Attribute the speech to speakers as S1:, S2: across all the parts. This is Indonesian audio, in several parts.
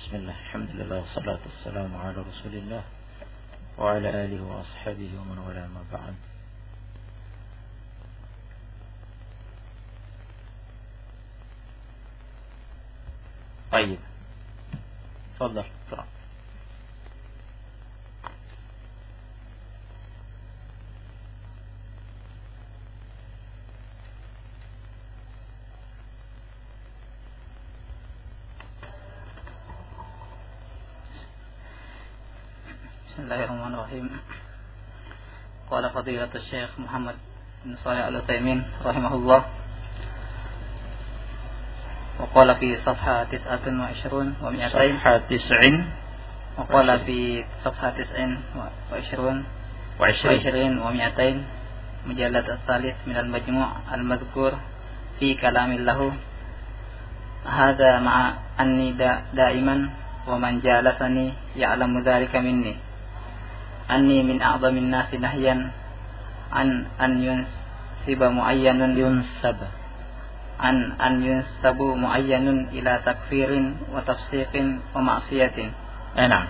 S1: Bismillah, alhamdulillah, wassalatu wassalamu ala rasulillah wa ala alihi wa ashabihi wa man wala ma ba'd. Baik. Tafadhal, Qira.
S2: Bismillahirrahmanirrahim. Qala fadilatul Syekh Muhammad bin Shalih Al-Utsaimin rahimahullah. Wa qala fi safha 29 wa 200.
S1: Safha 90.
S2: Wa qala fi safha 29 wa 200 mujallad ats-tsalits min al-majmu' al-madhkur fi kalamin lahu. Hadha ma'a anni da'iman wa man jalasani ya'lamu dhalika minni anni min a'zamin nasi nahyan an yunsiba muayyanun yunsabu muayyanun ila takfirin wa tafsiqin wa ma'siyatin.
S1: Na'am.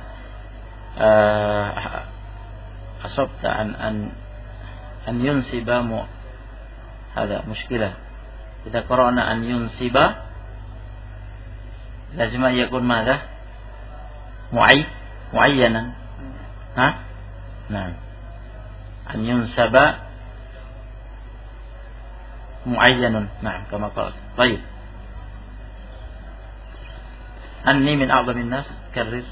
S1: Asabta an yunsiba hada mushkilah. Idza qara'na an yunsiba lazim yakun madha muayyanan. Ha? Nah, an yunsaba muayyanun. Nah, kama qala. Baik. Anni min a'zamin nas, karrir.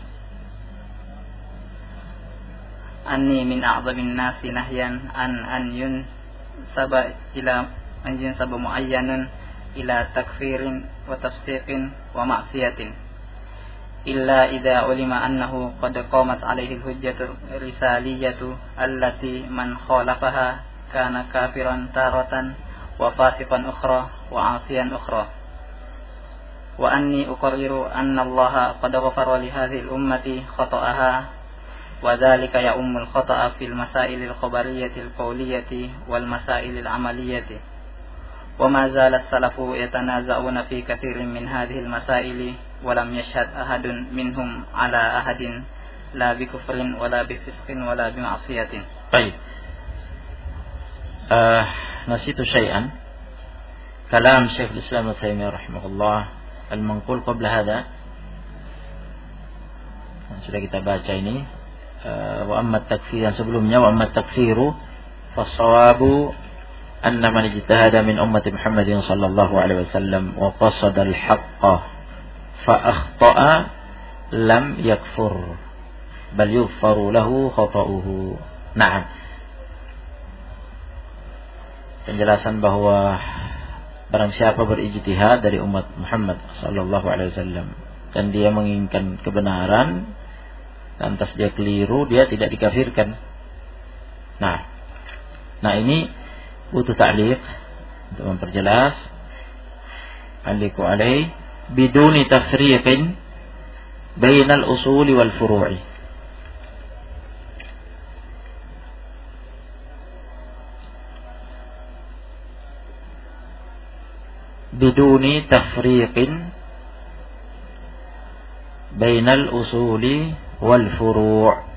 S2: Anni min a'zamin nasi nahyan an yunsaba muayyanun ila takfirin wa tafsiqin wa ma'siyatin. Illa idza ulima annahu qad qamat alaihi al-hujjatu risaliyatu allati man khalafaha kana kafiran taratan wa fasiqan ukhra wa 'asiyan ukhra. Wa anni uqarriru anna Allah qad ghafara li hadhihi al-ummati khata'aha wa dhalika ya'ummu al-khata'a fil masail al-khabariyyati al-qawliyyati wal masail al-amaliyyati. Wa ma zala as-salafu yatanaza'una fi kathirin min hadhihi al-masail walam yashhad ahadun minhum ala ahadin la bi kufrin wala bi fisqin wala bi ma'siyatin.
S1: Baik. Nasitu syai'an kalam Syekh Islam Al-Utsaimin rahimahullah al-manqul qabla hada. Sudah kita baca ini. Wa amma at-takfir yang sebelumnya, wa amma at-takfiru fas-sawabu anna man ijtahada min ummati Muhammadin sallallahu alaihi wasallam wa qasada al-haqqa fa akhta'a lam yakfur bal yughfaru lahu khata'uhu. Na'am. Penjelasan bahwa barang siapa berijtihad dari umat Muhammad sallallahu alaihi wasallam dan dia menginginkan kebenaran lantas dia keliru, dia tidak dikafirkan. Nah ini butuh ta'liq untuk memperjelas. Aliku alaih biduni tafriqin bainal usuli wal furu'i. Biduni tafriqin bainal usuli wal furu'.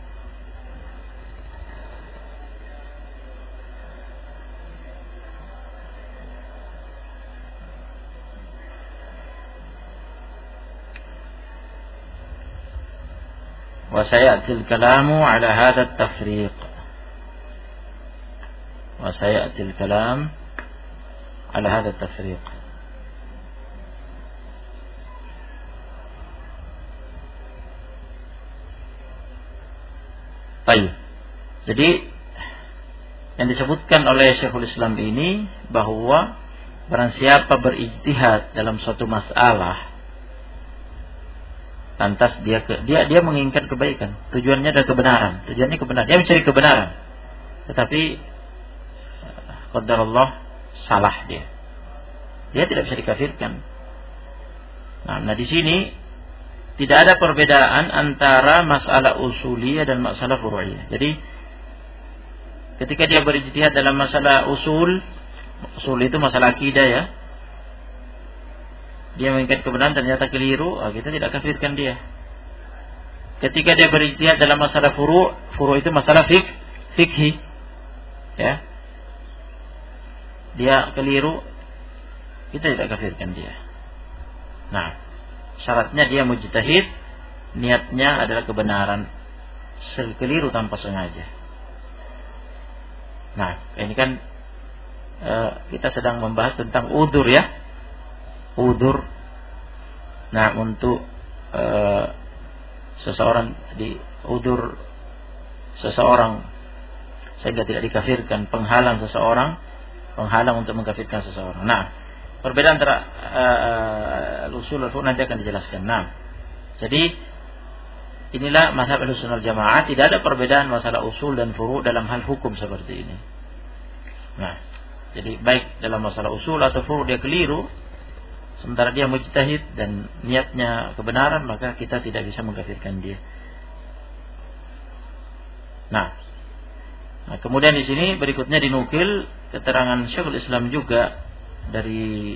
S1: وسيأتي الكلام على هذا التفريق. وسيأتي الكلام على هذا التفريق. Baik. Jadi yang disebutkan oleh Syekhul Islam ini bahwa barang siapa berijtihad dalam suatu masalah lantas dia menginginkan kebaikan, tujuannya adalah kebenaran, dia mencari kebenaran, tetapi qadarullah salah dia tidak bisa dikafirkan. Nah di sini tidak ada perbedaan antara masalah usuliyah dan masalah furu'iyah. Jadi ketika dia berijtihad dalam masalah usul itu masalah akidah ya, dia menginginkan kebenaran ternyata keliru, kita tidak kafirkan dia. Ketika dia berijtihad dalam masalah furu' itu masalah fikhi, ya, dia keliru, kita tidak kafirkan dia. Nah, syaratnya dia mujtahid, niatnya adalah kebenaran, keliru tanpa sengaja. Nah, ini kan kita sedang membahas tentang udzur, ya, udzur. Nah, untuk seseorang udzur seseorang sehingga tidak dikafirkan, penghalang untuk mengkafirkan seseorang. Nah, perbedaan antara usul dan furu' nanti akan dijelaskan. Nah, jadi inilah mazhab Ahlussunnah wal Jamaah, tidak ada perbedaan masalah usul dan furu' dalam hal hukum seperti ini. Nah, jadi baik dalam masalah usul atau furu' dia keliru, sementara dia mujtahid dan niatnya kebenaran, maka kita tidak bisa mengkafirkan dia. Nah, kemudian di sini berikutnya dinukil keterangan Syekhul Islam juga dari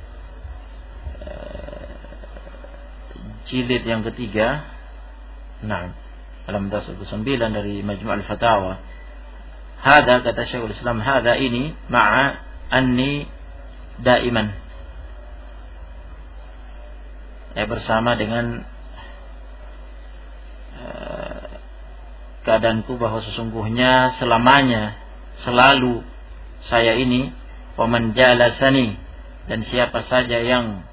S1: jilid yang ketiga. Nah, dalam dasar 9 dari Majmu' al-Fatawa. Hada, kata Syekhul Islam, hada ini ma'a anni daiman, bersama dengan keadaanku bahwa sesungguhnya selamanya, selalu saya ini, waman jalasani, dan siapa saja yang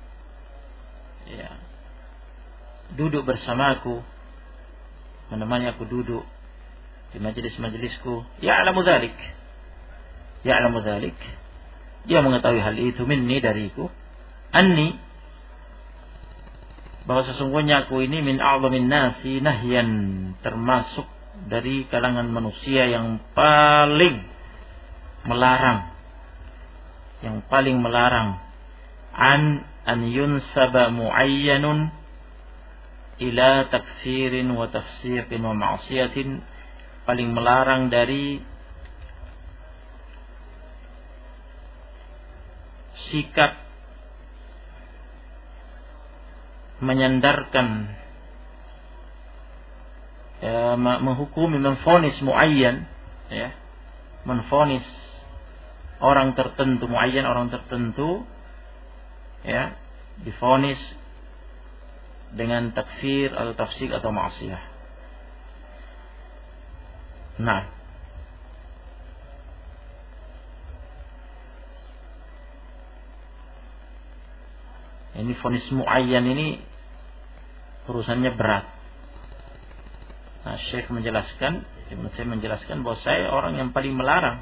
S1: duduk bersamaku, menemani aku duduk di majelis-majelisku, ya'lamu dzalik, dia mengetahui hal itu, minni, dariku, anni, bahwa sesungguhnya aku ini min a'zamin nasi nahyan, termasuk dari kalangan manusia yang paling melarang an yunsaba muayyanun ila takfirin wa tafsiqin wa ma'siyatin, paling melarang dari sikap menyandarkan, menghukumi, memvonis muayyan, ya, menvonis orang tertentu, muayyan, orang tertentu, ya, divonis dengan takfir atau tafsik atau maksiyah. Nah, ini vonis muayyan ini urusannya berat. Nah, Syekh menjelaskan, Ibnu Taimiyah menjelaskan bahwa saya orang yang paling melarang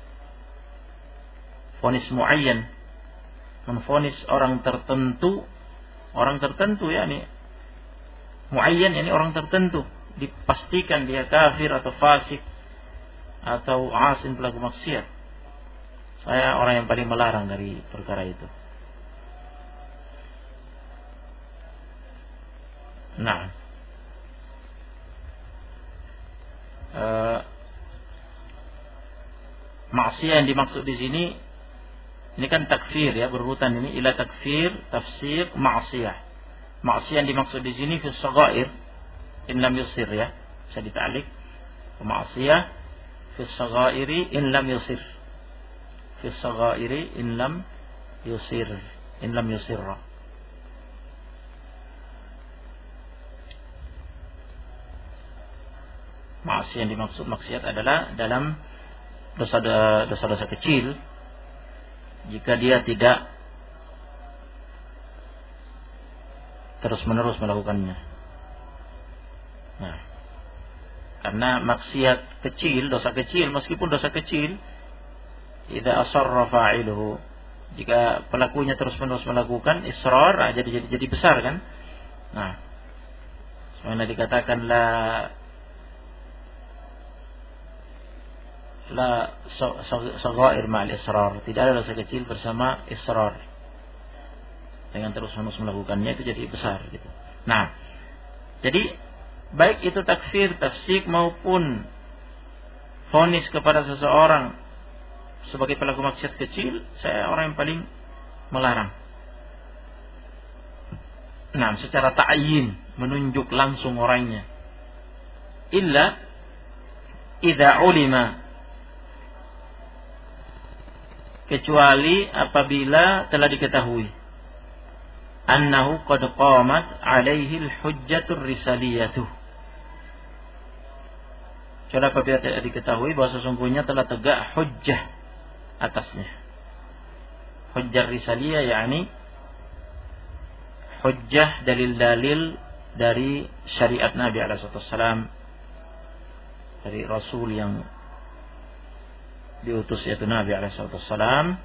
S1: vonis muayyan, menvonis orang tertentu, yakni muayyan, yakni orang tertentu, dipastikan dia kafir atau fasik atau asin, pelaku maksiat. Saya orang yang paling melarang dari perkara itu. Nah, maksiat yang dimaksud di sini, ini kan takfir, ya, berurutan ini, ila takfir, tafsir, maksiat. Maksiat yang dimaksud di sini fi shaghair in lam yusir, ya, bisa dita'liq. Maksiat fi shaghairi in lam yusir. Fi shaghairi in lam yusirra. Maksiat yang dimaksud maksiat adalah dalam dosa-dosa kecil, jika dia tidak terus-menerus melakukannya. Nah, karena maksiat kecil, dosa kecil, meskipun dosa kecil, idza asarra fa'iluhu, jika pelakunya terus-menerus melakukan, israr, jadi besar, kan? Nah, sebenarnya dikatakan la saghair ma'al israr, tidak ada dosa kecil bersama israr. Dengan terus-menerus melakukannya itu jadi besar, gitu. Nah, jadi baik itu takfir, tafsik maupun vonis kepada seseorang sebagai pelaku maksiat kecil, saya orang yang paling melarang. secara ta'yin, menunjuk langsung orangnya. Illa idza ulima, kecuali apabila telah diketahui annahu qad qamat alaihi al-hujjatur risaliyatuh. Kecuali apabila tidak diketahui bahwa sesungguhnya telah tegak hujjah atasnya. Hujjah risaliyah yakni hujjah dalil-dalil dari syariat Nabi alaihi wasallam, dari Rasul yang diutus yaitu Nabi alaihi wasallam.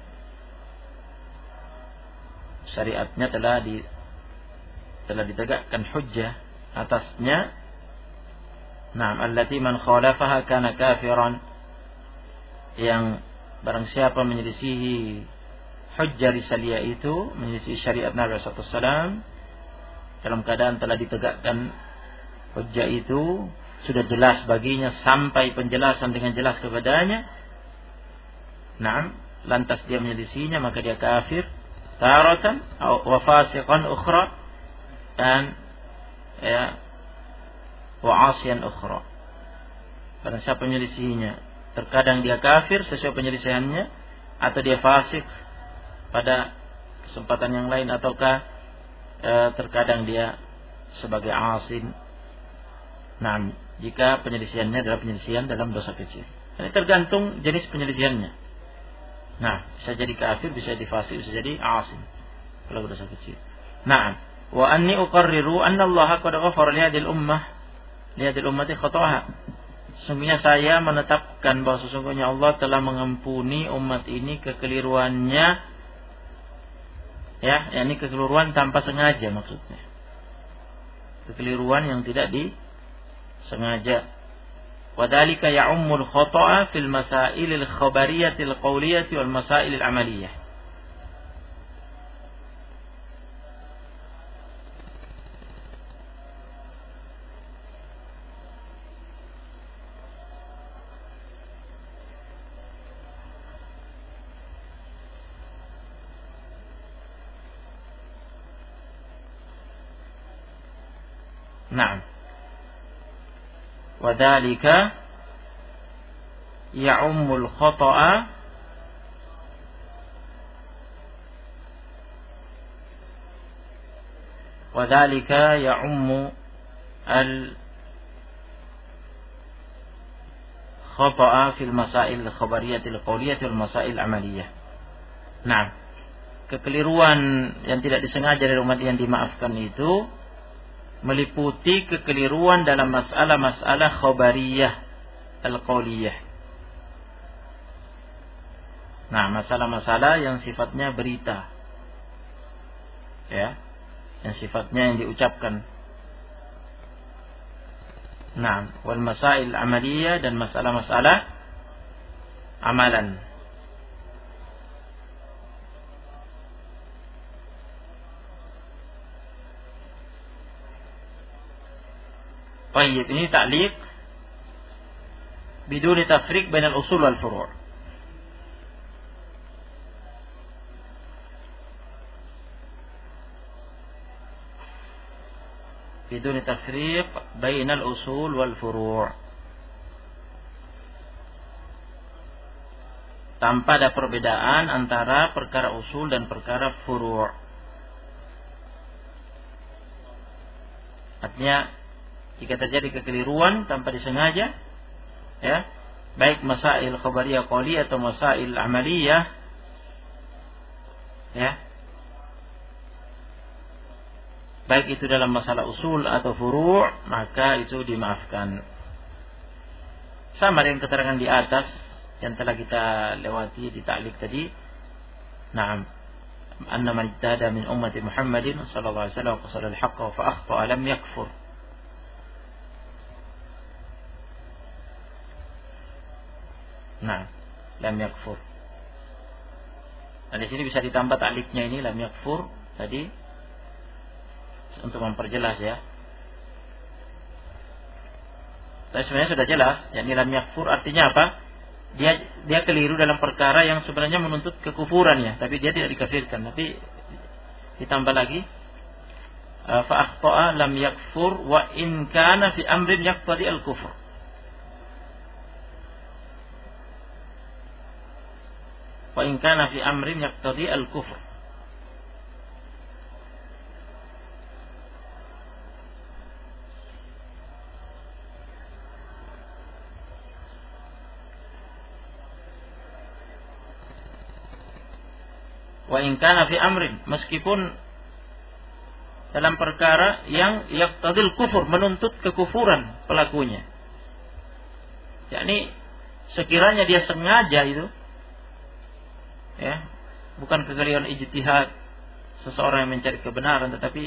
S1: Syariatnya telah ditegakkan hujjah atasnya. Allati man khalafaha kana kafiran, yang barang siapa menyelisihi hujjah risaliyah itu, menyelisihi syariat Nabi sallallahu alaihi wasallam dalam keadaan telah ditegakkan hujjah itu, sudah jelas baginya sampai penjelasan dengan jelas kepadanya, lantas dia menyelisihinya, maka dia kafir taratan wa fasiqan ukhra, dan wa asyan ukhra. Barang siapa menyelisihinya, terkadang dia kafir sesuai penyelisihannya, atau dia fasik pada kesempatan yang lain, ataukah terkadang dia sebagai asin. Jika penyelisihannya adalah penyelisihan dalam dosa kecil. Ini tergantung jenis penyelisihannya. Bisa jadi kafir, bisa jadi fasik, bisa jadi asin kalau dosa kecil. Wa anni uqarriru anna Allah qad ghafara li hadhihi ummati khata'aha. Sesungguhnya saya menetapkan bahwa sesungguhnya Allah telah mengampuni umat ini kekeliruannya, yakni kekeliruan tanpa sengaja, maksudnya kekeliruan yang tidak disengaja. Wadhalika ya'ummul khata'a fil masailil khabariyatil qawliyati wal masailil amaliyah. وذلك يعم الخطأ وذلك يعم الخطأ في المسائل الخبرية القولية والمسائل العملية. Kekeliruan yang tidak disengaja dari umat yang dimaafkan itu meliputi kekeliruan dalam masalah-masalah khabariyah al-qauliyah. Masalah-masalah yang sifatnya berita, yang sifatnya yang diucapkan. Wal masail amaliyah, dan masalah-masalah amalan. Baik, ini ta'liq biduni tafriq bainal usul wal furu'. Biduni tafriq bainal usul wal furu'. Tanpa ada perbedaan antara perkara usul dan perkara furu'. Artinya jika terjadi kekeliruan tanpa disengaja, baik masail khabariyah qauliyah atau masail amaliyah, baik itu dalam masalah usul atau furu', maka itu dimaafkan. Sama dengan keterangan di atas yang telah kita lewati di ta'liq tadi. Anna man ijtahada min ummati Muhammadin sallallahu alaihi wasallam qasala al-haqqa fa akhta'a lam yakfur. Lam yakfur. Di sini bisa ditambah ta'liqnya ini lam yakfur tadi untuk memperjelas ya. Tapi sebenarnya sudah jelas, yakni lam yakfur artinya apa? Dia keliru dalam perkara yang sebenarnya menuntut kekufuran ya, tapi dia tidak dikafirkan. Tapi ditambah lagi fa akhta'a lam yakfur wa in kana fi amrin yaqtadi al-kufr. Wa in kana fi amrin yaqtadi al-kufr. Wa in kana fi amrin, meskipun dalam perkara yang yaqtadil kufur, menuntut kekufuran pelakunya. Yakni sekiranya dia sengaja itu, ya, bukan kegelian ijtihad seseorang yang mencari kebenaran, tetapi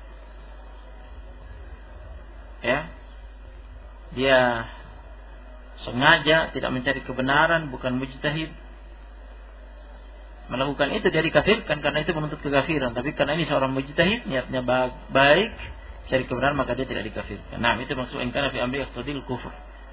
S1: ya, dia sengaja tidak mencari kebenaran, bukan mujtahid, melakukan itu dia dikafirkan karena itu menuntut kekafiran. Tapi karena ini seorang mujtahid, niatnya baik, cari kebenaran, maka dia tidak dikafirkan. Nah, itu maksud in kana fi amri yaqtadil kufur.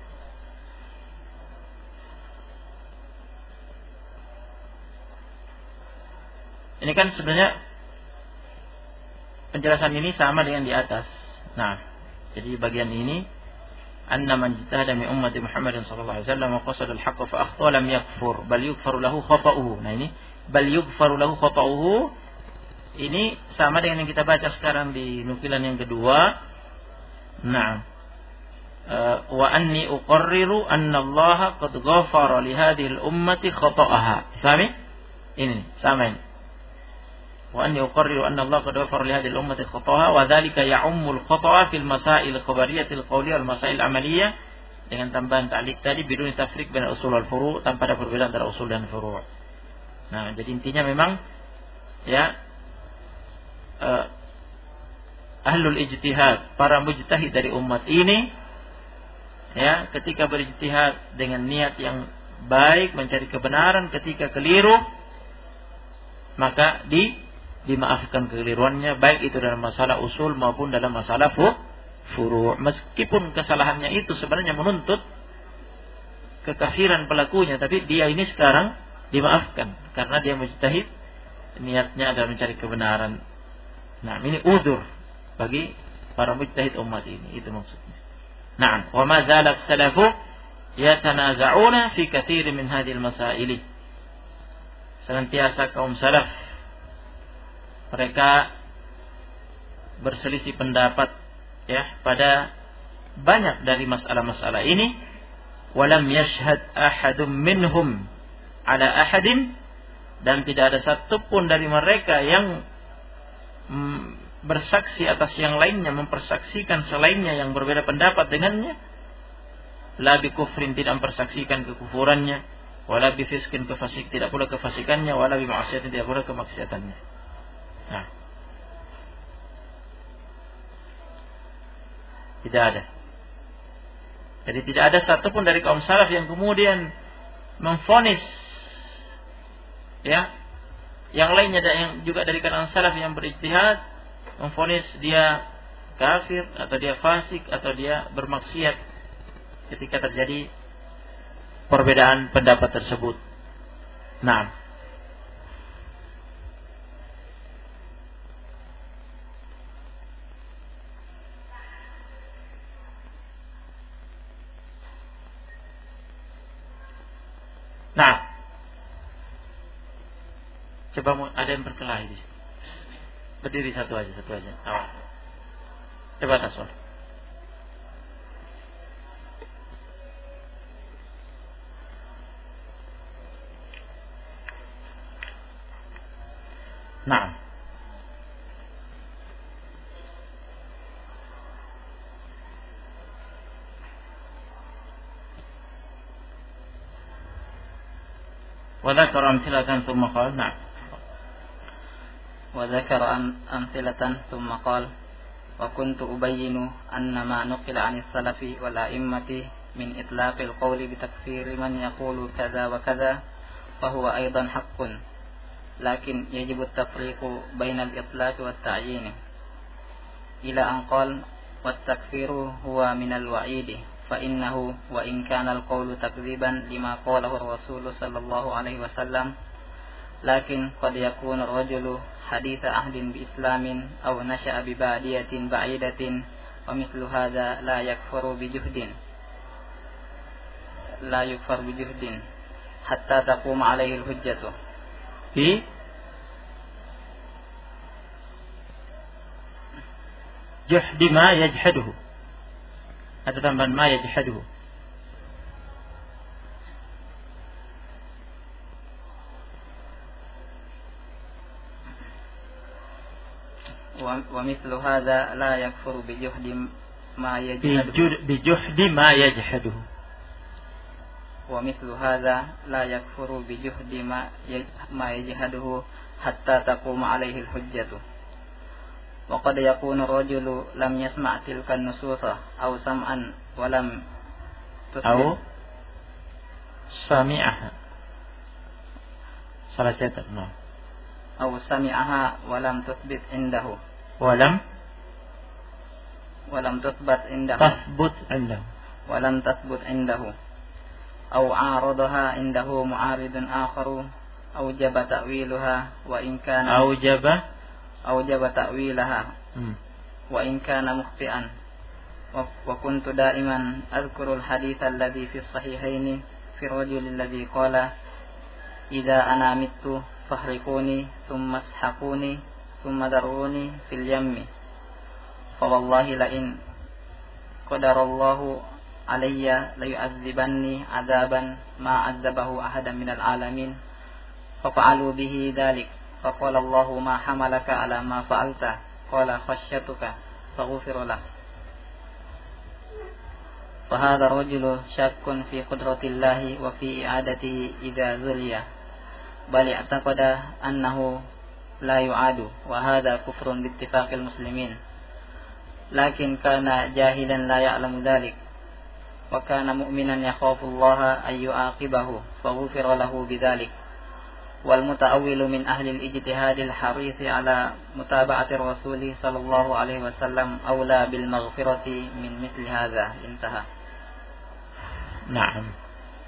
S1: Ini kan sebenarnya penjelasan ini sama dengan di atas. Nah, jadi bagian ini anna man jitahada min ummati Muhammadin sallallahu alaihi wasallam wa qasada al-haqqa fa akhta lam yakfur bal yughfaru lahu khata'uhu. Nah, ini bal yughfaru lahu khata'uhu ini sama dengan yang kita baca sekarang di nukilan yang kedua. Nah, wa anni uqarriru anna Allah qad ghafara li hadhihi al-ummati khata'aha. Paham? Ini sama ini. Wa anni uqarriru anna Allah qad ghafara li hadhihi al-ummati khata'aha wa dhalika ya'ummu al-khata'a fil masail al-khabariyyah al-qawliyyah wal masail al-amaliyyah, dengan tambahan ta'liq tadi bidun tafriq bain usul wal furu', tanpa ada perbedaan antara usul dan furu'. Nah, jadi intinya memang ya ahlul ijtihad, para mujtahid dari umat ini, ya, ketika berijtihad dengan niat yang baik mencari kebenaran, ketika keliru maka dimaafkan kekeliruannya, baik itu dalam masalah usul maupun dalam masalah furu'. Meskipun kesalahannya itu sebenarnya menuntut kekafiran pelakunya, tapi dia ini sekarang dimaafkan karena dia mujtahid, niatnya adalah mencari kebenaran. Nah, ini udzur bagi para mujtahid umat ini, itu maksudnya. Nah, wa ma zalat salafu yatanaza'una fi katsirin min hadhil masail. Senantiasa kaum salaf mereka berselisih pendapat, ya, pada banyak dari masalah-masalah ini. Walam yashhad ahadum minhum ala ahadin, dan tidak ada satupun dari mereka yang bersaksi atas yang lainnya, mempersaksikan selainnya yang berbeda pendapat dengannya. La bi kufrin, tidak mempersaksikan kekufurannya, wala bi fiskin, kefasik, tidak pula kefasikannya, wala bi ma'siyatin, tidak pula kemaksiatannya. Nah, tidak ada. Jadi tidak ada satupun dari kaum salaf yang kemudian memvonis, ya, yang lainnya yang juga dari kalangan salaf yang berijtihad memvonis dia kafir atau dia fasik atau dia bermaksiat ketika terjadi perbedaan pendapat tersebut. Nah, coba ada yang berkelahi di sini. Berdiri satu aja. Awal. Coba tasawuf. Nah, wa dzakara amthilatan thumma qala. Nah,
S2: وذكر أمثلة ثم قال وكنت أبين أن ما نقل عن السلف والأئمة من إطلاق القول بتكفير من يقول كذا وكذا فهو أيضا حق، لكن يجب التفريق بين الإطلاق والتعيين، إلى أن قال والتكفير هو من الوعيد، فإنه وإن كان القول تكذيبا لما قاله الرسول صلى الله عليه وسلم lakin qad yakunu ar-rajulu haditha ahdin bi islamin aw nasha'a bi badiyatin ba'idatin wa mithlu hadha la yakfuru bi juhdin hatta taqum alaihi al-hujjatu
S1: fi juhdi ma yajhaduhu. Ada tambahan ma yajhaduhu.
S2: Wa mithlu hadha la yakfuru bi juhdi ma yajhaduhu.
S1: Bi juhdi ma yajhaduhu.
S2: Wa mithlu hadha la yakfuru bi juhdi ma yajhaduhu hatta taquma alaihi al-hujjatu. Wa qad yakunu ar-rajulu lam yasma' tilka an-nususa aw sam'an wa lam
S1: aw sami'aha. Salah cetak, no.
S2: Aw sami'aha wa lam tuthbit indahu.
S1: Wa lam
S2: tuthbat indahu.
S1: Tathbut indahu.
S2: Wa lam tathbut indahu. Aw 'aradaha indahu mu'aridun akharu awjaba ta'wilaha wa in kana awjaba ta'wilaha wa in kana mukhti'an wa kuntu da'iman adhkuru al-hadith alladhi fi as-sahihayn fi ar-rajul alladhi qala idza ana mittu fahrikuni thumma ashaquni thumma daruni fil yammi fa wallahi la in qadarallahu alayya la yu'adzibanni 'adzaban ma 'adzabahu ahadan minal 'alamin fa fa'alu bihi dhalik fa qala Allahu ma hamalaka 'ala ma fa'alta qala khashyatuka faghfir lahu fa hadha rajulu syakkun fi qudratillahi wa fi i'adatihi idza zuliya bal i'taqada annahu la yu'adu wa hadha kufrun bi ittifaqil muslimin lakin kana jahilan la ya'lamu dhalik wa kana mu'minan yakhafu Allah ay yu'aqibahu faghfira lahu bidzalik wal muta'awwilu min ahli al-ijtihad al-haris ala mutaba'ati ar-rasul sallallahu alaihi wasallam aula bil maghfirati min mithli hadza. Intaha.
S1: Naam.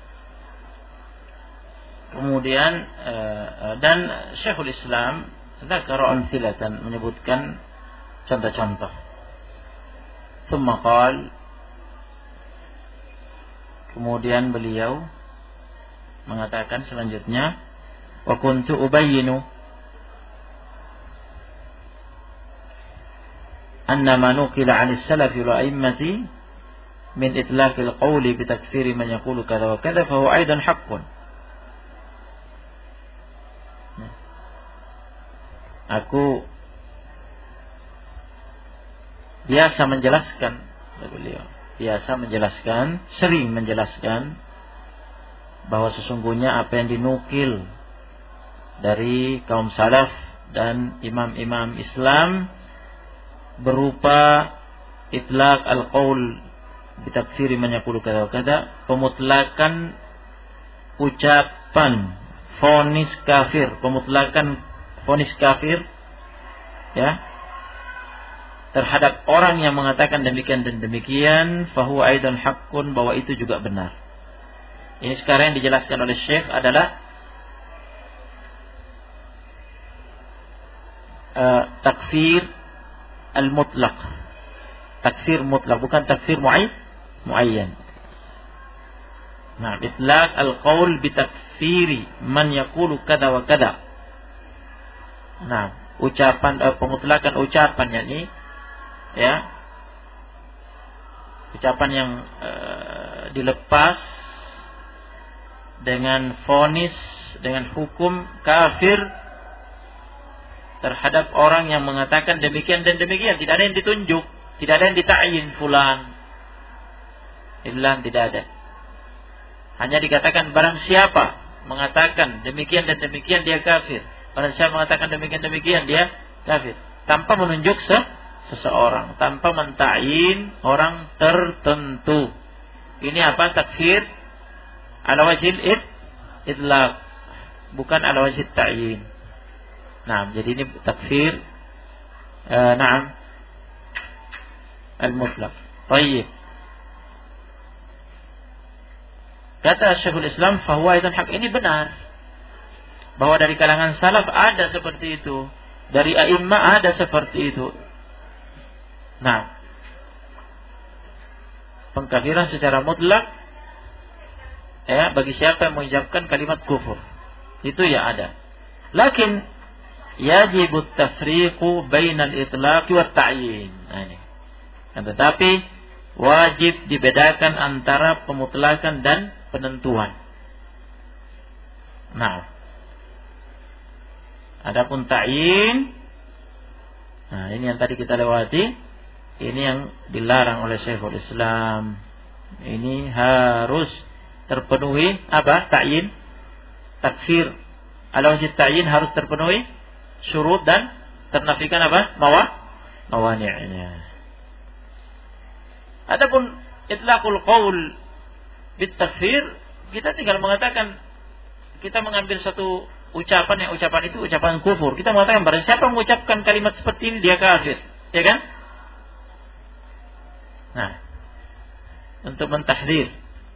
S1: Kemudian dan Syekhul Islam dzakara amthilatan, menyebutkan contoh-contoh. Tsumma qala, kemudian beliau mengatakan selanjutnya, wa kuntu ubayyinu anna ma nuqila 'an as-salaf wal a'immati min itlaqil qawli bi takfiri man yaqulu kadza wa kadza fa huwa aidan haqqun. Aku biasa menjelaskan, beliau biasa menjelaskan, sering menjelaskan bahwa sesungguhnya apa yang dinukil dari kaum salaf dan imam-imam Islam berupa itlaq al-qaul bitakfiri man yaqulu kadza wa kadza, pemutlakan ucapan vonis kafir, pemutlakan vonis kafir ya terhadap orang yang mengatakan demikian dan demikian, fahuwa aidan haqqun, bahwa itu juga benar. Ini sekarang yang dijelaskan oleh Syekh adalah takfir al-mutlaq. Takfir mutlaq, bukan takfir muayyan. Nah, itlaq al-qaul bi takfiri man yaqulu kada wa kada. Nah, ucapan pemutlakan ucapan, yakni ya ucapan yang dilepas dengan vonis, dengan hukum kafir terhadap orang yang mengatakan demikian dan demikian. Tidak ada yang ditunjuk, tidak ada yang dita'yin fulan tidak ada. Hanya dikatakan barang siapa mengatakan demikian dan demikian dia kafir, barang siapa mengatakan demikian demikian dia kafir, tanpa menunjuk seseorang, tanpa menta'yin orang tertentu. Ini apa? Takfir ala wajhil itlaq, bukan ala wajhil ta'yin. Nah, jadi ini takfir na'am al-mutlaq. Baik. Kata Syekhul Islam, fahuwa aidan haq, ini benar. bahwa dari kalangan salaf ada seperti itu, dari a'immah ada seperti itu. Nah, pengkafiran secara mutlak ya bagi siapa yang mengucapkan kalimat kufur, itu ya ada. Lakin yajibu at-tafriqu bainal itlaq wa at-ta'yin. Nah, ini. Tetapi wajib dibedakan antara pemutlakan dan penentuan. Nah, adapun ta'yin, nah ini yang tadi kita lewati. Ini yang dilarang oleh Syekhul Islam. Ini harus terpenuhi apa? Ta'yin, takfir. Al-wajib ta'yin harus terpenuhi syurut dan ternafikan apa? Mawani'nya. Adapun itlaqul qaul bit takfir, kita tinggal mengatakan, kita mengambil satu ucapan yang ucapan itu ucapan kufur. Kita mengatakan barang siapa mengucapkan kalimat seperti ini dia kafir, ya kan? Nah, untuk mentahdzir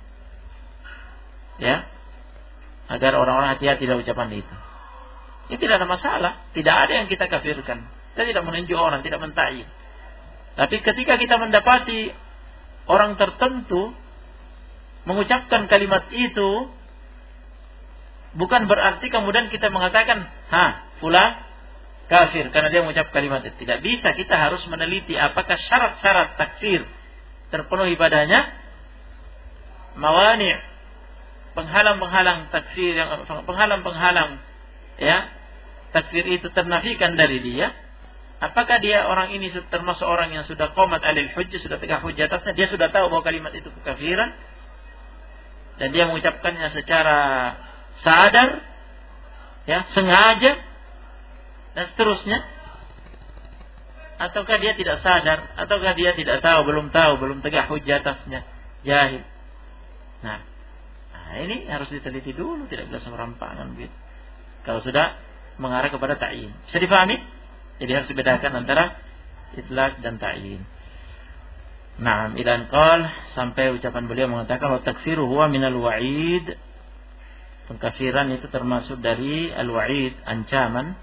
S1: ya, agar orang-orang hati-hati dalam ucapan itu. Ini tidak ada masalah, tidak ada yang kita kafirkan. Kita tidak menunjuk orang, tidak menta'yin. Tapi ketika kita mendapati orang tertentu mengucapkan kalimat itu, bukan berarti kemudian kita mengatakan, fulan kafir karena dia mengucap kalimat itu. Tidak bisa, kita harus meneliti apakah syarat-syarat takfir terpenuhi padanya, mawani', penghalang-penghalang takfir, yang penghalang-penghalang ya takfir itu ternafikan dari dia. Apakah dia orang ini termasuk orang yang sudah qomat alil hujjah, sudah tegak hujjah atasnya, dia sudah tahu bahwa kalimat itu kekafiran dan dia mengucapkannya secara sadar ya, sengaja dan seterusnya. Ataukah dia tidak sadar, ataukah dia tidak tahu, belum tegak hujjah atasnya, jahil. Nah, ini harus diteliti dulu, tidak bisa serampangan gitu. Kalau sudah mengarah kepada ta'yin. Bisa difahami? Jadi harus dibedakan antara itlaq dan ta'yin. Nah, ilan qal, sampai ucapan beliau mengatakan wa takfiru huwa minal wa'id. Pengkafiran itu termasuk dari al-wa'id, ancaman.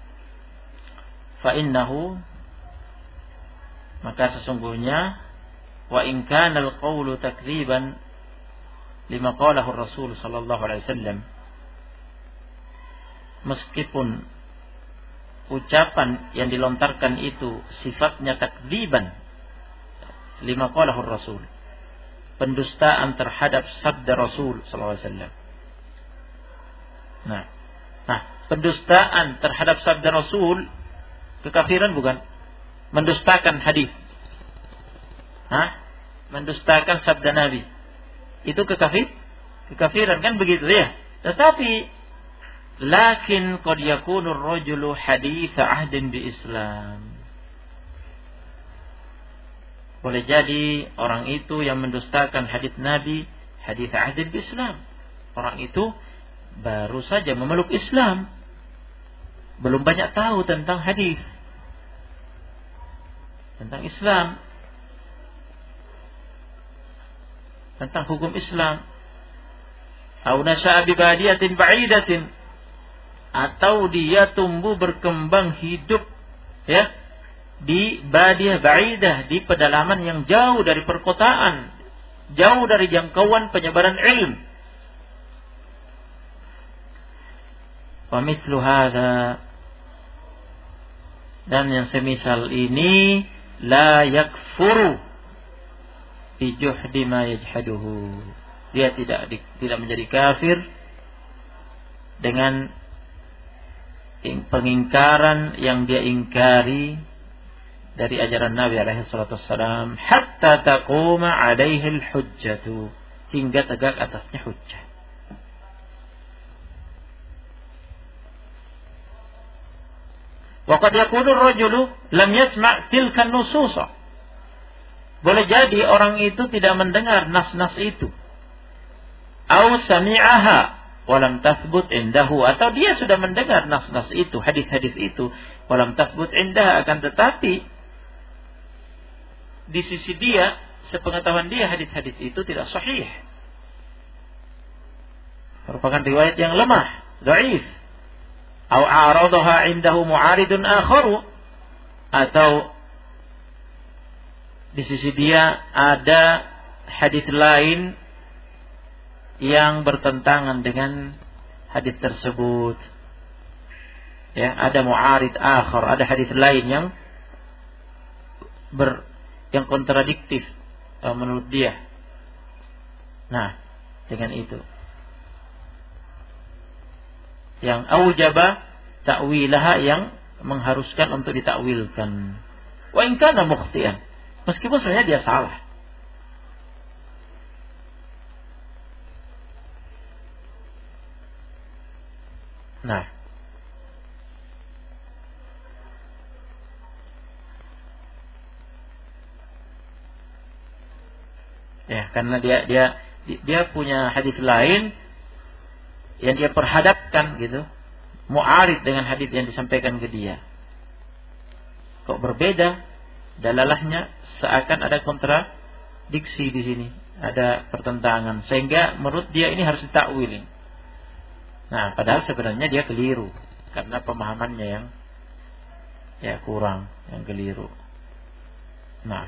S1: Fa innahu, maka sesungguhnya, wa in kana al-qawlu takdziban lima qalahu Rasul sallallahu alaihi wasallam, meskipun ucapan yang dilontarkan itu sifatnya takdziban lima qalahu Rasul, pendustaan terhadap sabda Rasul sallallahu alaihi wasallam. Nah, pendustaan terhadap sabda Rasul kekafiran bukan? Mendustakan hadis, mendustakan sabda Nabi, itu kekafiran kan begitu ya. Tetapi lakin qad yakunu ar-rajulu hadits ahdin bi Islam, boleh jadi orang itu yang mendustakan hadis Nabi, hadits ahdin bi Islam, orang itu baru saja memeluk Islam, belum banyak tahu tentang hadis, tentang Islam, tentang hukum Islam. Au nasha'a bi badiyatin ba'idatin, atau dia tumbuh berkembang hidup ya di badiyah ba'idah, di pedalaman yang jauh dari perkotaan, jauh dari jangkauan penyebaran ilmu. Wa mithlu hadza, dan yang semisal ini, la yakfuru bi juhdi ma yajhaduhu, dia tidak menjadi kafir dengan pengingkaran yang dia ingkari dari ajaran Nabi alaihi salatu wassalam, hatta taquma alaihi al-hujjatu, hingga tegak atasnya hujjah. Wa qad yakunu ar-rajulu lam yasma' tilka an-nusus, boleh jadi orang itu tidak mendengar nas-nas itu, au sami'aha walam tathbut indahu, atau dia sudah mendengar nas-nas itu, hadis-hadis itu, walam tathbut indah, akan tetapi di sisi dia, sepengetahuan dia, hadis-hadis itu tidak sahih, merupakan riwayat yang lemah, dhaif. Au a'radaha 'indahu mu'aridun akharu, atau di sisi dia ada hadits lain yang bertentangan dengan hadits tersebut. Ya, ada mu'arid akhar, ada hadits lain yang kontradiktif menurut dia. Nah, dengan itu yang aujaba ta'wilaha, yang mengharuskan untuk ditakwilkan. Wa in kana mukhtian, meskipun sebenarnya dia salah. Nah, ya, karena dia punya hadis lain yang dia perhadapkan gitu, mu'arid dengan hadis yang disampaikan ke dia. Kok berbeda dalalahnya, seakan ada kontradiksi di sini, ada pertentangan, sehingga menurut dia ini harus ditakwilin. Nah, padahal sebenarnya dia keliru karena pemahamannya yang kurang, yang keliru. Nah,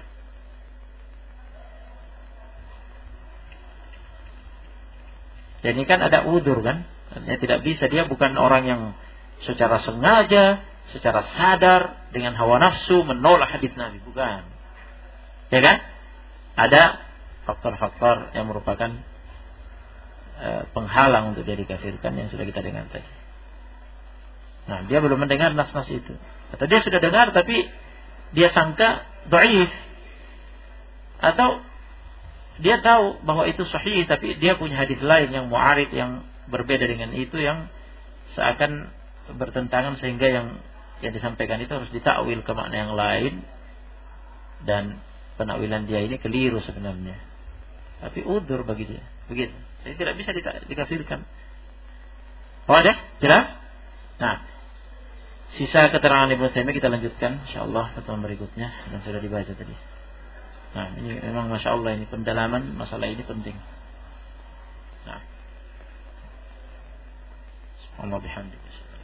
S1: jadi kan ada udzur kan? Artinya tidak bisa, dia bukan orang yang secara sengaja, secara sadar dengan hawa nafsu menolak hadis Nabi, bukan. Ya kan? Ada faktor-faktor yang merupakan penghalang untuk dia dikafirkan yang sudah kita dengar tadi. Nah, dia belum mendengar nas-nas itu. Atau dia sudah dengar tapi dia sangka dhaif. Atau dia tahu bahwa itu sahih tapi dia punya hadis lain yang mu'arid, yang berbeda dengan itu, yang seakan bertentangan, sehingga yang disampaikan itu harus ditakwil ke makna yang lain, dan penakwilan dia ini keliru sebenarnya. Tapi udzur bagi dia. Begitu. Jadi tidak bisa dikafirkan. Oh, ada? Jelas? Nah, sisa keterangan Ibnu Taimiyah kita lanjutkan insyaallah pertemuan berikutnya, dan sudah dibaca tadi. Nah, ini memang Masya Allah, ini pendalaman masalah ini penting. Nah, subhanallah bihamdihi.